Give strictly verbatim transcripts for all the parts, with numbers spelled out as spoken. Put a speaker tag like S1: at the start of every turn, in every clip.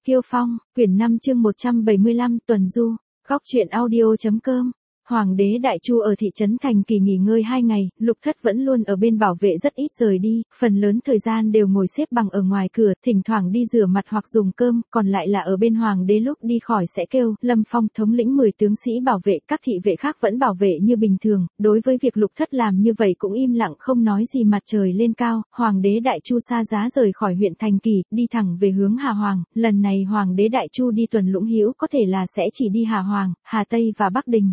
S1: Kiêu Phong, quyển năm chương một trăm bảy mươi lăm tuần du, góc truyện audio.com. Hoàng đế Đại Chu ở thị trấn Thành Kỳ nghỉ ngơi hai ngày, Lục Thất vẫn luôn ở bên bảo vệ rất ít rời đi, phần lớn thời gian đều ngồi xếp bằng ở ngoài cửa, thỉnh thoảng đi rửa mặt hoặc dùng cơm, còn lại là ở bên hoàng đế lúc đi khỏi sẽ kêu, Lâm Phong thống lĩnh mười tướng sĩ bảo vệ, các thị vệ khác vẫn bảo vệ như bình thường, đối với việc Lục Thất làm như vậy cũng im lặng không nói gì. Mặt trời lên cao, Hoàng đế Đại Chu xa giá rời khỏi huyện Thành Kỳ, đi thẳng về hướng Hà Hoàng, lần này Hoàng đế Đại Chu đi tuần Lũng Hữu có thể là sẽ chỉ đi Hà Hoàng, Hà Tây và Bắc Đình.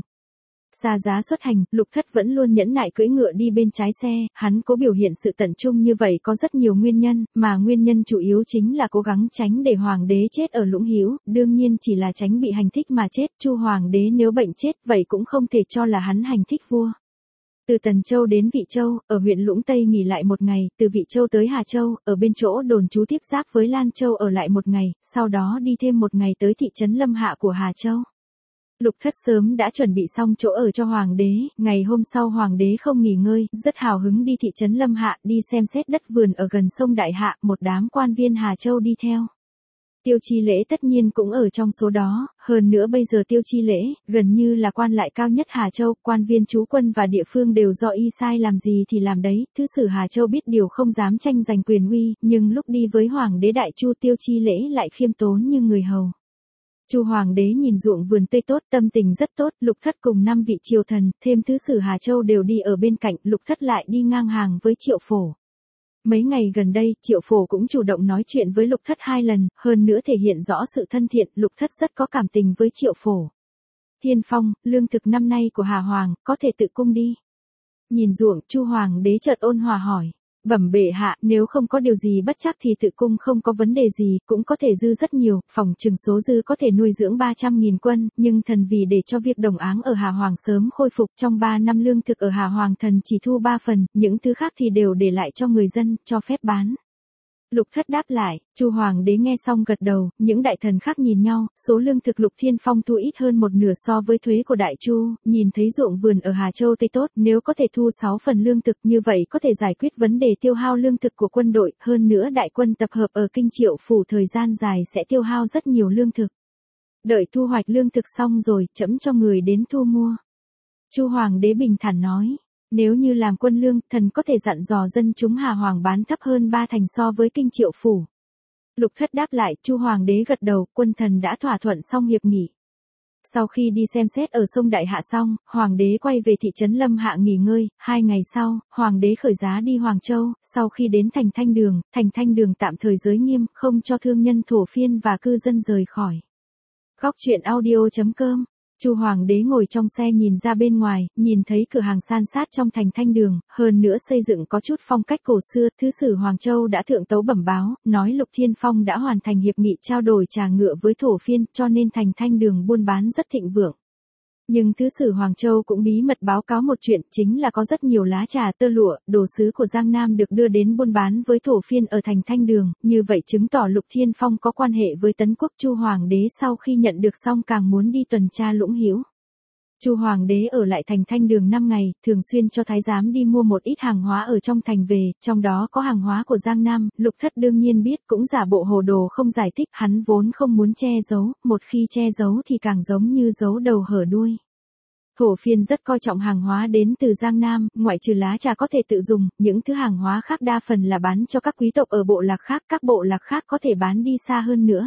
S1: Xa giá xuất hành, Lục Thất vẫn luôn nhẫn nại cưỡi ngựa đi bên trái xe, hắn cố biểu hiện sự tận trung như vậy có rất nhiều nguyên nhân, mà nguyên nhân chủ yếu chính là cố gắng tránh để hoàng đế chết ở Lũng Hữu, đương nhiên chỉ là tránh bị hành thích mà chết. Chu hoàng đế nếu bệnh chết vậy cũng không thể cho là hắn hành thích vua. Từ Tần Châu đến Vị Châu, ở huyện Lũng Tây nghỉ lại một ngày, từ Vị Châu tới Hà Châu, ở bên chỗ đồn trú tiếp giáp với Lan Châu ở lại một ngày, sau đó đi thêm một ngày tới thị trấn Lâm Hạ của Hà Châu. Lục Thất sớm đã chuẩn bị xong chỗ ở cho hoàng đế, ngày hôm sau hoàng đế không nghỉ ngơi, rất hào hứng đi thị trấn Lâm Hạ, đi xem xét đất vườn ở gần sông Đại Hạ, một đám quan viên Hà Châu đi theo. Tiêu Chi Lễ tất nhiên cũng ở trong số đó, hơn nữa bây giờ Tiêu Chi Lễ, gần như là quan lại cao nhất Hà Châu, quan viên trú quân và địa phương đều do y sai làm gì thì làm đấy, thứ sử Hà Châu biết điều không dám tranh giành quyền uy, nhưng lúc đi với hoàng đế Đại Chu Tiêu Chi Lễ lại khiêm tốn như người hầu. Chu hoàng đế nhìn ruộng vườn tươi tốt, tâm tình rất tốt, Lục Thất cùng năm vị triều thần, thêm thứ sử Hà Châu đều đi ở bên cạnh, Lục Thất lại đi ngang hàng với Triệu Phổ. Mấy ngày gần đây, Triệu Phổ cũng chủ động nói chuyện với Lục Thất hai lần, hơn nữa thể hiện rõ sự thân thiện, Lục Thất rất có cảm tình với Triệu Phổ. Thiên Phong, lương thực năm nay của Hà Hoàng, có thể tự cung đi. Nhìn ruộng, Chu hoàng đế chợt ôn hòa hỏi. Bẩm bệ hạ, nếu không có điều gì bất chắc thì tự cung không có vấn đề gì, cũng có thể dư rất nhiều, phòng chừng số dư có thể nuôi dưỡng ba trăm nghìn quân, nhưng thần vì để cho việc đồng áng ở Hà Hoàng sớm khôi phục, trong ba năm lương thực ở Hà Hoàng thần chỉ thu ba phần, những thứ khác thì đều để lại cho người dân, cho phép bán. Lục Thất đáp lại, Chu hoàng đế nghe xong gật đầu, những đại thần khác nhìn nhau, số lương thực Lục Thiên Phong thu ít hơn một nửa so với thuế của Đại Chu, nhìn thấy ruộng vườn ở Hà Châu Tây tốt, nếu có thể thu sáu phần lương thực như vậy có thể giải quyết vấn đề tiêu hao lương thực của quân đội, hơn nữa đại quân tập hợp ở Kinh Triệu Phủ thời gian dài sẽ tiêu hao rất nhiều lương thực. Đợi thu hoạch lương thực xong rồi, trẫm cho người đến thu mua. Chu hoàng đế bình thản nói. Nếu như làm quân lương, thần có thể dặn dò dân chúng Hà Hoàng bán thấp hơn ba thành so với Kinh Triệu Phủ. Lục Thất đáp lại, Chu hoàng đế gật đầu, quân thần đã thỏa thuận xong hiệp nghị. Sau khi đi xem xét ở sông Đại Hạ xong, hoàng đế quay về thị trấn Lâm Hạ nghỉ ngơi, hai ngày sau, hoàng đế khởi giá đi Hoàng Châu, sau khi đến thành Thanh Đường, thành Thanh Đường tạm thời giới nghiêm, không cho thương nhân thổ phiên và cư dân rời khỏi. Góc truyện audio.com. Chu hoàng đế ngồi trong xe nhìn ra bên ngoài, nhìn thấy cửa hàng san sát trong thành Thanh Đường, hơn nữa xây dựng có chút phong cách cổ xưa, thứ sử Hoàng Châu đã thượng tấu bẩm báo, nói Lục Thiên Phong đã hoàn thành hiệp nghị trao đổi trà ngựa với thổ phiên, cho nên thành Thanh Đường buôn bán rất thịnh vượng. Nhưng thứ sử Hoàng Châu cũng bí mật báo cáo một chuyện, chính là có rất nhiều lá trà tơ lụa, đồ sứ của Giang Nam được đưa đến buôn bán với thổ phiên ở thành Thanh Đường, như vậy chứng tỏ Lục Thiên Phong có quan hệ với Tấn Quốc. Chu hoàng đế sau khi nhận được xong càng muốn đi tuần tra Lũng Hữu. Chu hoàng đế ở lại thành Thanh Đường năm ngày, thường xuyên cho thái giám đi mua một ít hàng hóa ở trong thành về, trong đó có hàng hóa của Giang Nam, Lục Thất đương nhiên biết, cũng giả bộ hồ đồ không giải thích, hắn vốn không muốn che giấu, một khi che giấu thì càng giống như giấu đầu hở đuôi. Thổ phiên rất coi trọng hàng hóa đến từ Giang Nam, ngoại trừ lá trà có thể tự dùng, những thứ hàng hóa khác đa phần là bán cho các quý tộc ở bộ lạc khác, các bộ lạc khác có thể bán đi xa hơn nữa.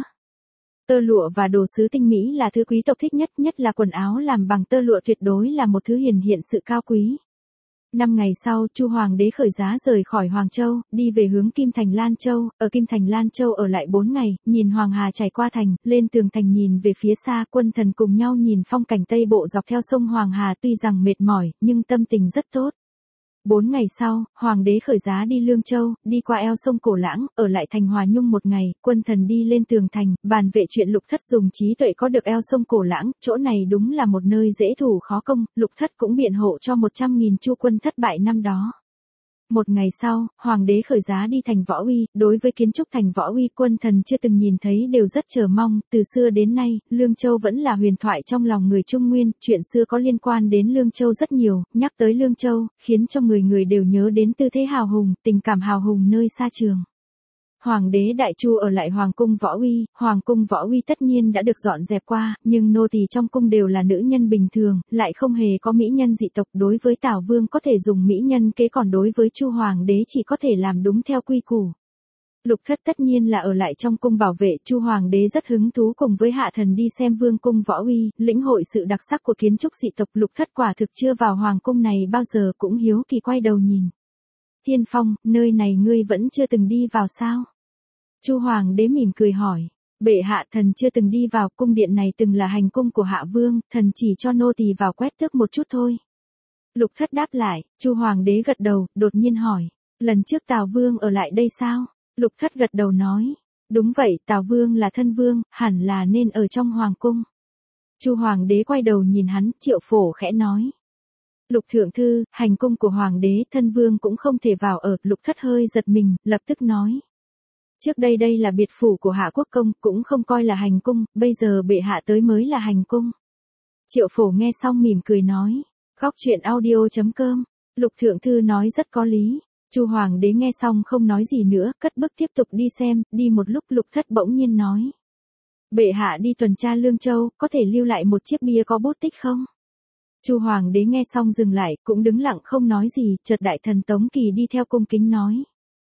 S1: Tơ lụa và đồ sứ tinh mỹ là thứ quý tộc thích nhất, nhất là quần áo làm bằng tơ lụa tuyệt đối là một thứ hiển hiện sự cao quý. Năm ngày sau, Chu hoàng đế khởi giá rời khỏi Hoàng Châu, đi về hướng Kim Thành Lan Châu, ở Kim Thành Lan Châu ở lại bốn ngày, nhìn Hoàng Hà chảy qua thành, lên tường thành nhìn về phía xa, quân thần cùng nhau nhìn phong cảnh Tây Bộ dọc theo sông Hoàng Hà, tuy rằng mệt mỏi, nhưng tâm tình rất tốt. Bốn ngày sau, hoàng đế khởi giá đi Lương Châu, đi qua eo sông Cổ Lãng, ở lại thành Hòa Nhung một ngày, quân thần đi lên tường thành, bàn vệ chuyện Lục Thất dùng trí tuệ có được eo sông Cổ Lãng, chỗ này đúng là một nơi dễ thủ khó công, Lục Thất cũng biện hộ cho một trăm nghìn Chu quân thất bại năm đó. Một ngày sau, hoàng đế khởi giá đi thành Võ Uy, đối với kiến trúc thành Võ Uy quân thần chưa từng nhìn thấy đều rất chờ mong, từ xưa đến nay, Lương Châu vẫn là huyền thoại trong lòng người Trung Nguyên, chuyện xưa có liên quan đến Lương Châu rất nhiều, nhắc tới Lương Châu, khiến cho người người đều nhớ đến tư thế hào hùng, tình cảm hào hùng nơi xa trường. Hoàng đế Đại Chu ở lại Hoàng cung Võ Uy, Hoàng cung Võ Uy tất nhiên đã được dọn dẹp qua, nhưng nô tỳ trong cung đều là nữ nhân bình thường, lại không hề có mỹ nhân dị tộc, đối với Tào Vương có thể dùng mỹ nhân kế, còn đối với Chu Hoàng đế chỉ có thể làm đúng theo quy củ. Lục Thất tất nhiên là ở lại trong cung bảo vệ. Chu Hoàng đế rất hứng thú cùng với hạ thần đi xem Vương cung Võ Uy, lĩnh hội sự đặc sắc của kiến trúc dị tộc. Lục Thất quả thực chưa vào hoàng cung này bao giờ, cũng hiếu kỳ quay đầu nhìn. Tiên Phong, nơi này ngươi vẫn chưa từng đi vào sao? Chu Hoàng đế mỉm cười hỏi. Bệ hạ, thần chưa từng đi vào, cung điện này từng là hành cung của Hạ Vương, thần chỉ cho nô tỳ vào quét tước một chút thôi. Lục Thất đáp lại. Chu Hoàng đế gật đầu, đột nhiên hỏi. Lần trước Tào Vương ở lại đây sao? Lục Thất gật đầu nói. Đúng vậy, Tào Vương là thân vương, hẳn là nên ở trong hoàng cung. Chu Hoàng đế quay đầu nhìn hắn, Triệu Phổ khẽ nói. Lục thượng thư, hành cung của Hoàng đế, thân vương cũng không thể vào ở. Lục Thất hơi giật mình, lập tức nói. Trước đây đây là biệt phủ của Hạ Quốc công, cũng không coi là hành cung, bây giờ bệ hạ tới mới là hành cung. Triệu Phổ nghe xong mỉm cười nói. Góc truyện audio chấm com. Lục thượng thư nói rất có lý. Chu Hoàng đế nghe xong không nói gì nữa, cất bước tiếp tục đi xem. Đi một lúc Lục Thất bỗng nhiên nói. Bệ hạ đi tuần tra Lương Châu, có thể lưu lại một chiếc bia có bút tích không? Chu Hoàng đế nghe xong dừng lại, cũng đứng lặng không nói gì. Chợt đại thần Tống Kỳ đi theo cung kính nói.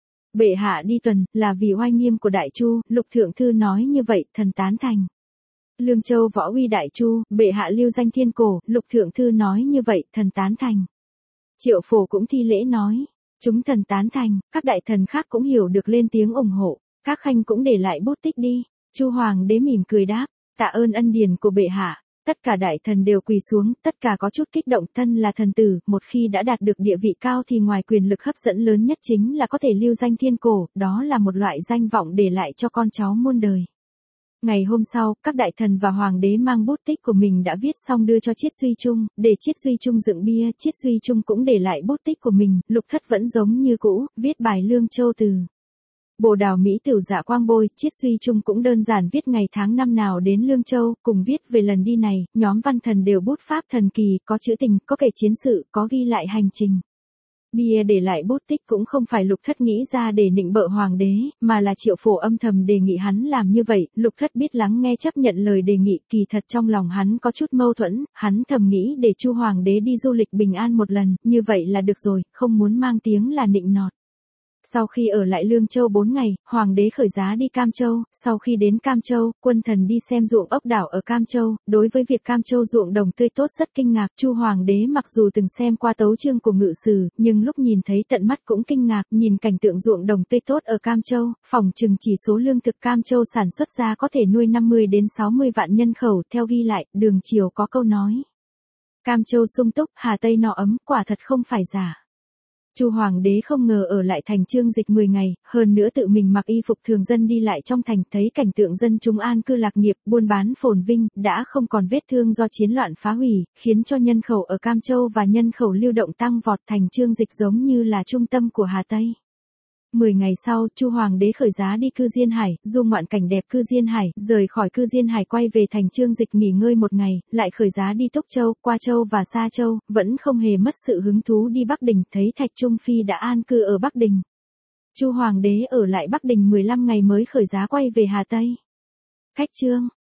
S1: Bệ hạ đi tuần, là vì oai nghiêm của Đại Chu. Lục thượng thư nói như vậy, thần tán thành. Lương Châu Võ Uy Đại Chu, bệ hạ lưu danh thiên cổ. Lục thượng thư nói như vậy, thần tán thành. Triệu Phổ cũng thi lễ nói. Chúng thần tán thành. Các đại thần khác cũng hiểu được lên tiếng ủng hộ. Các khanh cũng để lại bút tích đi. Chu Hoàng đế mỉm cười đáp. Tạ ơn ân điển của bệ hạ. Tất cả đại thần đều quỳ xuống, tất cả có chút kích động. Thân là thần tử, một khi đã đạt được địa vị cao thì ngoài quyền lực hấp dẫn lớn nhất chính là có thể lưu danh thiên cổ, đó là một loại danh vọng để lại cho con cháu muôn đời. Ngày hôm sau, các đại thần và hoàng đế mang bút tích của mình đã viết xong đưa cho Chiết Duy Trung, để Chiết Duy Trung dựng bia. Chiết Duy Trung cũng để lại bút tích của mình. Lục Thất vẫn giống như cũ, viết bài Lương Châu từ Bồ Đào Mỹ Tửu Dạ Quang Bôi. Chiết Duy Trung cũng đơn giản viết ngày tháng năm nào đến Lương Châu, cùng viết về lần đi này. Nhóm văn thần đều bút pháp thần kỳ, có trữ tình, có kể chiến sự, có ghi lại hành trình. Bia để lại bút tích cũng không phải Lục Thất nghĩ ra để nịnh bợ hoàng đế, mà là Triệu Phổ âm thầm đề nghị hắn làm như vậy. Lục Thất biết lắng nghe chấp nhận lời đề nghị, kỳ thật trong lòng hắn có chút mâu thuẫn. Hắn thầm nghĩ để Chu Hoàng đế đi du lịch bình an một lần, như vậy là được rồi, không muốn mang tiếng là nịnh nọt. Sau khi ở lại Lương Châu bốn ngày, Hoàng đế khởi giá đi Cam Châu. Sau khi đến Cam Châu, quân thần đi xem ruộng ốc đảo ở Cam Châu. Đối với việc Cam Châu ruộng đồng tươi tốt rất kinh ngạc. Chu Hoàng đế mặc dù từng xem qua tấu chương của Ngự Sử, nhưng lúc nhìn thấy tận mắt cũng kinh ngạc. Nhìn cảnh tượng ruộng đồng tươi tốt ở Cam Châu, phỏng chừng chỉ số lương thực Cam Châu sản xuất ra có thể nuôi năm mươi đến sáu mươi vạn nhân khẩu. Theo ghi lại, Đường Triều có câu nói. Cam Châu sung túc, Hà Tây no ấm, quả thật không phải giả. Chu Hoàng đế không ngờ ở lại thành Chương Dịch mười ngày, hơn nữa tự mình mặc y phục thường dân đi lại trong thành, thấy cảnh tượng dân chúng an cư lạc nghiệp, buôn bán phồn vinh, đã không còn vết thương do chiến loạn phá hủy, khiến cho nhân khẩu ở Cam Châu và nhân khẩu lưu động tăng vọt. Thành Chương Dịch giống như là trung tâm của Hà Tây. Mười ngày sau, Chu Hoàng đế khởi giá đi Cư Diên Hải, du ngoạn cảnh đẹp Cư Diên Hải, rời khỏi Cư Diên Hải quay về thành Chương Dịch nghỉ ngơi một ngày, lại khởi giá đi Túc Châu, Qua Châu và Sa Châu, vẫn không hề mất sự hứng thú đi Bắc Đình, thấy Thạch Trung Phi đã an cư ở Bắc Đình. Chu Hoàng đế ở lại Bắc Đình mười lăm ngày mới khởi giá quay về Hà Tây. Khách chương